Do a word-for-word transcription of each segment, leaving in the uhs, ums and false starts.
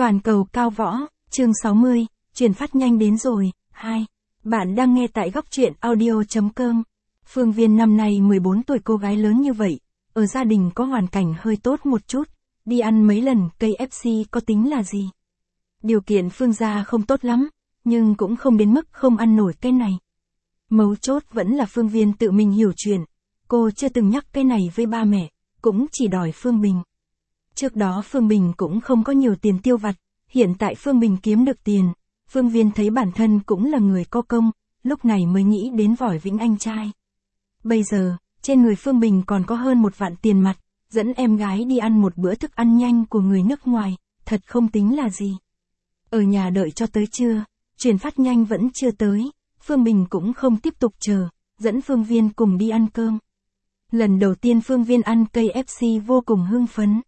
Toàn cầu cao võ, chương sáu mươi, truyền phát nhanh đến rồi. hai. Bạn đang nghe tại góc truyện audio chấm com. Phương Viên năm nay mười bốn tuổi, cô gái lớn như vậy, ở gia đình có hoàn cảnh hơi tốt một chút, đi ăn mấy lần ca ép xê có tính là gì. Điều kiện Phương gia không tốt lắm, nhưng cũng không đến mức không ăn nổi cái này. Mấu chốt vẫn là Phương Viên tự mình hiểu chuyện, cô chưa từng nhắc cái này với ba mẹ, cũng chỉ đòi Phương Bình. Trước đó Phương Bình cũng không có nhiều tiền tiêu vặt, hiện tại Phương Bình kiếm được tiền, Phương Viên thấy bản thân cũng là người có công, lúc này mới nghĩ đến Vỏi Vĩnh anh trai. Bây giờ, trên người Phương Bình còn có hơn một vạn tiền mặt, dẫn em gái đi ăn một bữa thức ăn nhanh của người nước ngoài, thật không tính là gì. Ở nhà đợi cho tới trưa, chuyển phát nhanh vẫn chưa tới, Phương Bình cũng không tiếp tục chờ, dẫn Phương Viên cùng đi ăn cơm. Lần đầu tiên Phương Viên ăn ca ép xê vô cùng hưng phấn.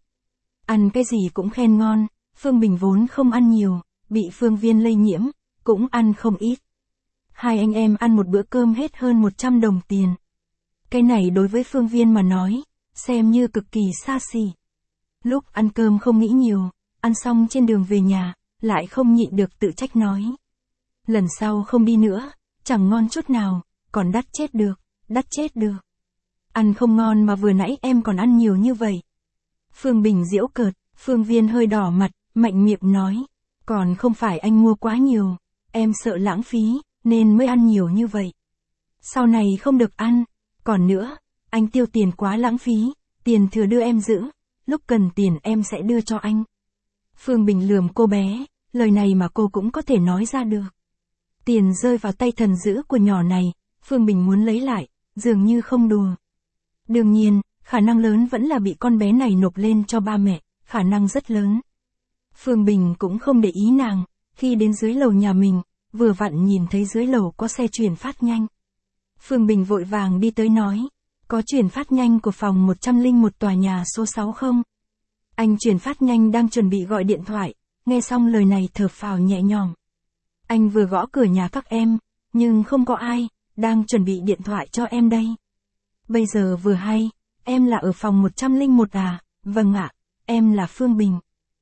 Ăn cái gì cũng khen ngon, Phương Bình vốn không ăn nhiều, bị Phương Viên lây nhiễm, cũng ăn không ít. Hai anh em ăn một bữa cơm hết hơn một trăm đồng tiền. Cái này đối với Phương Viên mà nói, xem như cực kỳ xa xỉ. Lúc ăn cơm không nghĩ nhiều, ăn xong trên đường về nhà, lại không nhịn được tự trách nói. Lần sau không đi nữa, chẳng ngon chút nào, còn đắt chết được, đắt chết được. Ăn không ngon mà vừa nãy em còn ăn nhiều như vậy. Phương Bình giễu cợt, Phương Viên hơi đỏ mặt, mạnh miệng nói. Còn không phải anh mua quá nhiều, em sợ lãng phí, nên mới ăn nhiều như vậy. Sau này không được ăn, còn nữa, anh tiêu tiền quá lãng phí, tiền thừa đưa em giữ, lúc cần tiền em sẽ đưa cho anh. Phương Bình lườm cô bé, lời này mà cô cũng có thể nói ra được. Tiền rơi vào tay thần dữ của nhỏ này, Phương Bình muốn lấy lại, dường như không đùa. Đương nhiên, khả năng lớn vẫn là bị con bé này nộp lên cho ba mẹ, khả năng rất lớn. Phương Bình cũng không để ý nàng, khi đến dưới lầu nhà mình, vừa vặn nhìn thấy dưới lầu có xe chuyển phát nhanh. Phương Bình vội vàng đi tới nói, có chuyển phát nhanh của phòng một trăm lẻ một tòa nhà số sáu không? Anh chuyển phát nhanh đang chuẩn bị gọi điện thoại, nghe xong lời này thở phào nhẹ nhõm. Anh vừa gõ cửa nhà các em, nhưng không có ai, đang chuẩn bị điện thoại cho em đây. Bây giờ vừa hay, em là ở phòng một trăm lẻ một à, vâng ạ, em là Phương Bình.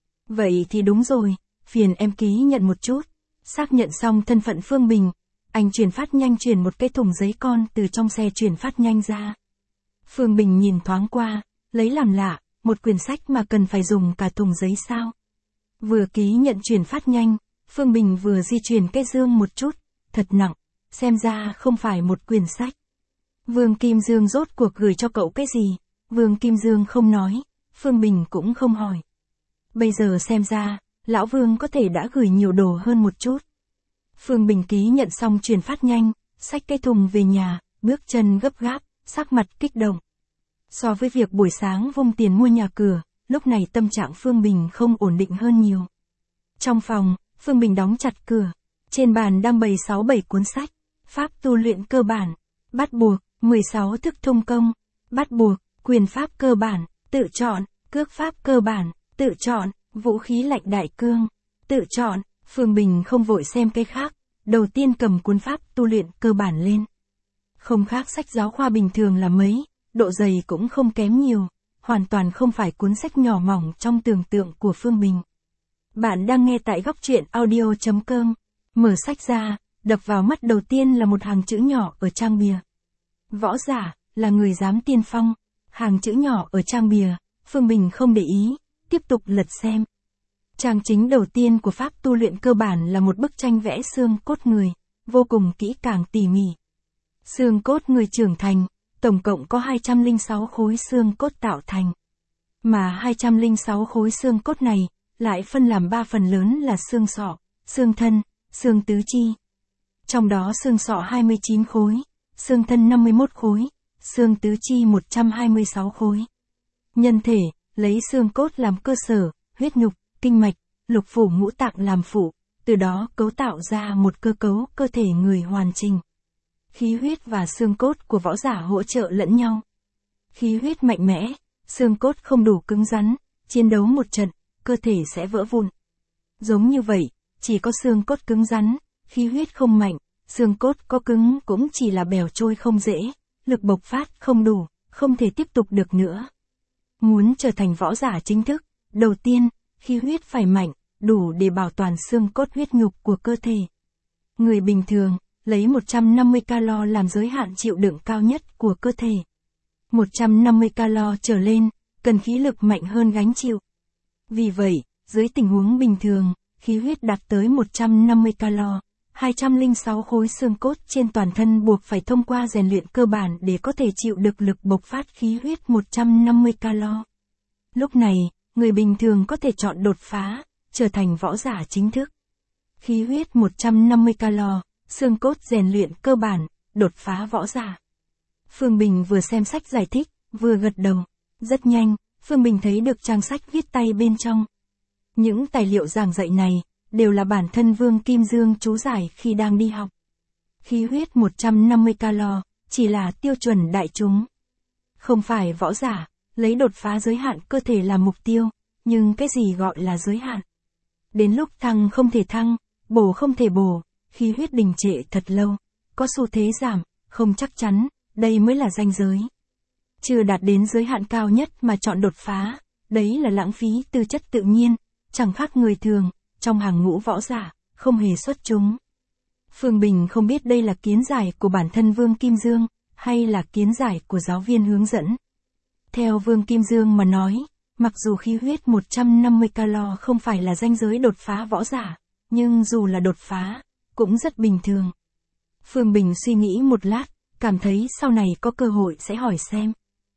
Vậy thì đúng rồi, phiền em ký nhận một chút. Xác nhận xong thân phận Phương Bình, anh chuyển phát nhanh chuyển một cái thùng giấy con từ trong xe chuyển phát nhanh ra. Phương Bình nhìn thoáng qua, lấy làm lạ, một quyển sách mà cần phải dùng cả thùng giấy sao? Vừa ký nhận chuyển phát nhanh, Phương Bình vừa di chuyển cái dương một chút, thật nặng, xem ra không phải một quyển sách. Vương Kim Dương rốt cuộc gửi cho cậu cái gì? Vương Kim Dương không nói, Phương Bình cũng không hỏi. Bây giờ xem ra, Lão Vương có thể đã gửi nhiều đồ hơn một chút. Phương Bình ký nhận xong chuyển phát nhanh, xách cái thùng về nhà, bước chân gấp gáp, sắc mặt kích động. So với việc buổi sáng vung tiền mua nhà cửa, lúc này tâm trạng Phương Bình không ổn định hơn nhiều. Trong phòng, Phương Bình đóng chặt cửa, trên bàn đang bày sáu bảy cuốn sách, pháp tu luyện cơ bản, bắt buộc, mười sáu thức thông công, bắt buộc, quyền pháp cơ bản, tự chọn, cước pháp cơ bản, tự chọn, vũ khí lạnh đại cương, tự chọn. Phương Bình không vội xem cái khác, đầu tiên cầm cuốn pháp tu luyện cơ bản lên. Không khác sách giáo khoa bình thường là mấy, độ dày cũng không kém nhiều, hoàn toàn không phải cuốn sách nhỏ mỏng trong tưởng tượng của Phương Bình. Bạn đang nghe tại góc truyện audio chấm com, mở sách ra, đập vào mắt đầu tiên là một hàng chữ nhỏ ở trang bìa. Võ giả, là người dám tiên phong, hàng chữ nhỏ ở trang bìa, Phương Bình không để ý, tiếp tục lật xem. Trang chính đầu tiên của pháp tu luyện cơ bản là một bức tranh vẽ xương cốt người, vô cùng kỹ càng tỉ mỉ. Xương cốt người trưởng thành, tổng cộng có hai trăm lẻ sáu khối xương cốt tạo thành. Mà hai trăm lẻ sáu khối xương cốt này, lại phân làm ba phần lớn là xương sọ, xương thân, xương tứ chi. Trong đó xương sọ hai mươi chín khối, xương thân năm mươi mốt khối, xương tứ chi một trăm hai mươi sáu khối. Nhân thể, lấy xương cốt làm cơ sở, huyết nhục, kinh mạch, lục phủ ngũ tạng làm phụ, từ đó cấu tạo ra một cơ cấu cơ thể người hoàn chỉnh. Khí huyết và xương cốt của võ giả hỗ trợ lẫn nhau. Khí huyết mạnh mẽ, xương cốt không đủ cứng rắn, chiến đấu một trận, cơ thể sẽ vỡ vụn. Giống như vậy, chỉ có xương cốt cứng rắn, khí huyết không mạnh, xương cốt có cứng cũng chỉ là bèo trôi không dễ, lực bộc phát không đủ, không thể tiếp tục được nữa. Muốn trở thành võ giả chính thức, đầu tiên, khí huyết phải mạnh, đủ để bảo toàn xương cốt huyết nhục của cơ thể. Người bình thường, lấy một trăm năm mươi calo làm giới hạn chịu đựng cao nhất của cơ thể. một trăm năm mươi calo trở lên, cần khí lực mạnh hơn gánh chịu. Vì vậy, dưới tình huống bình thường, khí huyết đạt tới một trăm năm mươi calo, hai trăm lẻ sáu khối xương cốt trên toàn thân buộc phải thông qua rèn luyện cơ bản để có thể chịu được lực bộc phát khí huyết một trăm năm mươi calo. Lúc này, người bình thường có thể chọn đột phá, trở thành võ giả chính thức. Khí huyết một trăm năm mươi calo, xương cốt rèn luyện cơ bản, đột phá võ giả. Phương Bình vừa xem sách giải thích, vừa gật đầu. Rất nhanh, Phương Bình thấy được trang sách viết tay bên trong. Những tài liệu giảng dạy này, đều là bản thân Vương Kim Dương chú giải khi đang đi học. Khí huyết một trăm năm mươi calo, chỉ là tiêu chuẩn đại chúng. Không phải võ giả, lấy đột phá giới hạn cơ thể là mục tiêu, nhưng cái gì gọi là giới hạn? Đến lúc thăng không thể thăng, bổ không thể bổ, khí huyết đình trệ thật lâu, có xu thế giảm, không chắc chắn, đây mới là ranh giới. Chưa đạt đến giới hạn cao nhất mà chọn đột phá, đấy là lãng phí tư chất tự nhiên, chẳng khác người thường, trong hàng ngũ võ giả, không hề xuất chúng. Phương Bình không biết đây là kiến giải của bản thân Vương Kim Dương, hay là kiến giải của giáo viên hướng dẫn. Theo Vương Kim Dương mà nói, mặc dù khí huyết một trăm năm mươi calo không phải là ranh giới đột phá võ giả, nhưng dù là đột phá, cũng rất bình thường. Phương Bình suy nghĩ một lát, cảm thấy sau này có cơ hội sẽ hỏi xem.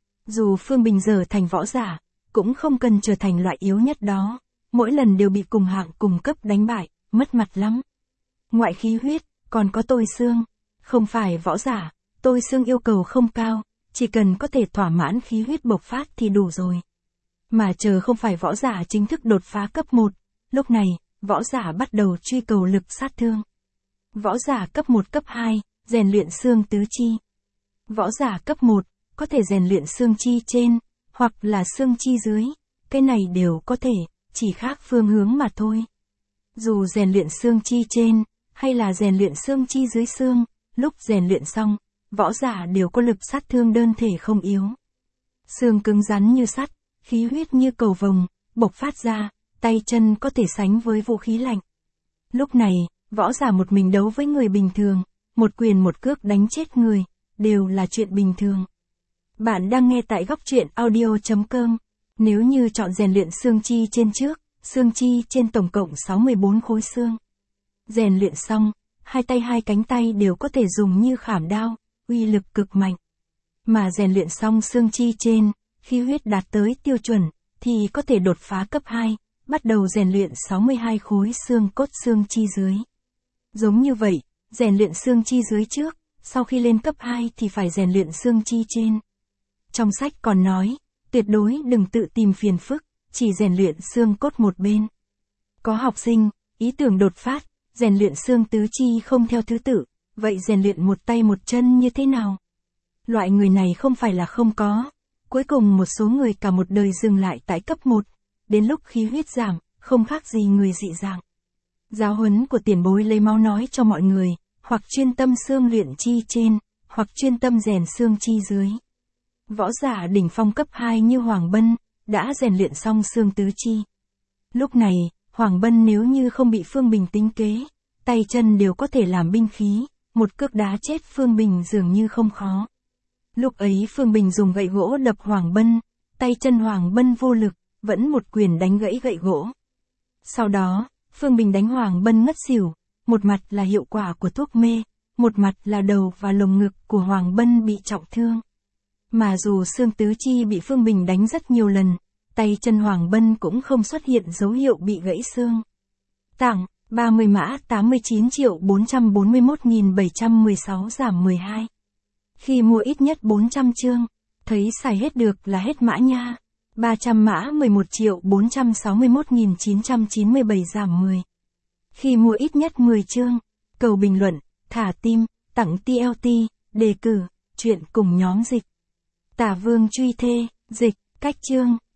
Dù Phương Bình giờ thành võ giả, cũng không cần trở thành loại yếu nhất đó, mỗi lần đều bị cùng hạng cùng cấp đánh bại, mất mặt lắm. Ngoại khí huyết, còn có tôi xương, không phải võ giả, tôi xương yêu cầu không cao, chỉ cần có thể thỏa mãn khí huyết bộc phát thì đủ rồi. Mà chờ không phải võ giả chính thức đột phá cấp một, lúc này, võ giả bắt đầu truy cầu lực sát thương. Võ giả cấp một cấp hai, rèn luyện xương tứ chi. Võ giả cấp một, có thể rèn luyện xương chi trên, hoặc là xương chi dưới, cái này đều có thể, chỉ khác phương hướng mà thôi. Dù rèn luyện xương chi trên, hay là rèn luyện xương chi dưới xương, lúc rèn luyện xong, võ giả đều có lực sát thương đơn thể không yếu. Xương cứng rắn như sắt, khí huyết như cầu vồng, bộc phát ra, tay chân có thể sánh với vũ khí lạnh. Lúc này, võ giả một mình đấu với người bình thường, một quyền một cước đánh chết người, đều là chuyện bình thường. Bạn đang nghe tại góc truyện audio chấm com. Nếu như chọn rèn luyện xương chi trên trước, xương chi trên tổng cộng sáu mươi bốn khối xương. Rèn luyện xong, hai tay hai cánh tay đều có thể dùng như khảm đao, uy lực cực mạnh. Mà rèn luyện xong xương chi trên, khi huyết đạt tới tiêu chuẩn, thì có thể đột phá cấp hai, bắt đầu rèn luyện sáu mươi hai khối xương cốt xương chi dưới. Giống như vậy, rèn luyện xương chi dưới trước, sau khi lên cấp hai thì phải rèn luyện xương chi trên. Trong sách còn nói, tuyệt đối đừng tự tìm phiền phức, chỉ rèn luyện xương cốt một bên. Có học sinh, ý tưởng đột phát, rèn luyện xương tứ chi không theo thứ tự, vậy rèn luyện một tay một chân như thế nào? Loại người này không phải là không có. Cuối cùng một số người cả một đời dừng lại tại cấp một, đến lúc khí huyết giảm, không khác gì người dị dạng. Giáo huấn của tiền bối lấy máu nói cho mọi người, hoặc chuyên tâm xương luyện chi trên, hoặc chuyên tâm rèn xương chi dưới. Võ giả đỉnh phong cấp hai như Hoàng Bân, đã rèn luyện xong xương tứ chi. Lúc này, Hoàng Bân nếu như không bị Phương Bình tính kế, tay chân đều có thể làm binh khí, một cước đá chết Phương Bình dường như không khó. Lúc ấy Phương Bình dùng gậy gỗ đập Hoàng Bân, tay chân Hoàng Bân vô lực, vẫn một quyền đánh gãy gậy gỗ. Sau đó, Phương Bình đánh Hoàng Bân ngất xỉu, một mặt là hiệu quả của thuốc mê, một mặt là đầu và lồng ngực của Hoàng Bân bị trọng thương. Mà dù xương tứ chi bị Phương Bình đánh rất nhiều lần, tay chân Hoàng Bân cũng không xuất hiện dấu hiệu bị gãy xương. Tặng, ba mươi mã tám mươi chín triệu bốn trăm bốn mươi mốt nghìn bảy trăm mười sáu giảm mười hai. Khi mua ít nhất bốn trăm chương, thấy xài hết được là hết mã nha. ba trăm mã mười một triệu bốn trăm sáu mươi mốt nghìn chín trăm chín mươi bảy giảm mười. Khi mua ít nhất mười chương, cầu bình luận, thả tim, tặng tê lờ tê, đề cử, chuyện cùng nhóm dịch. Tả Vương Truy Thê, dịch, cách chương.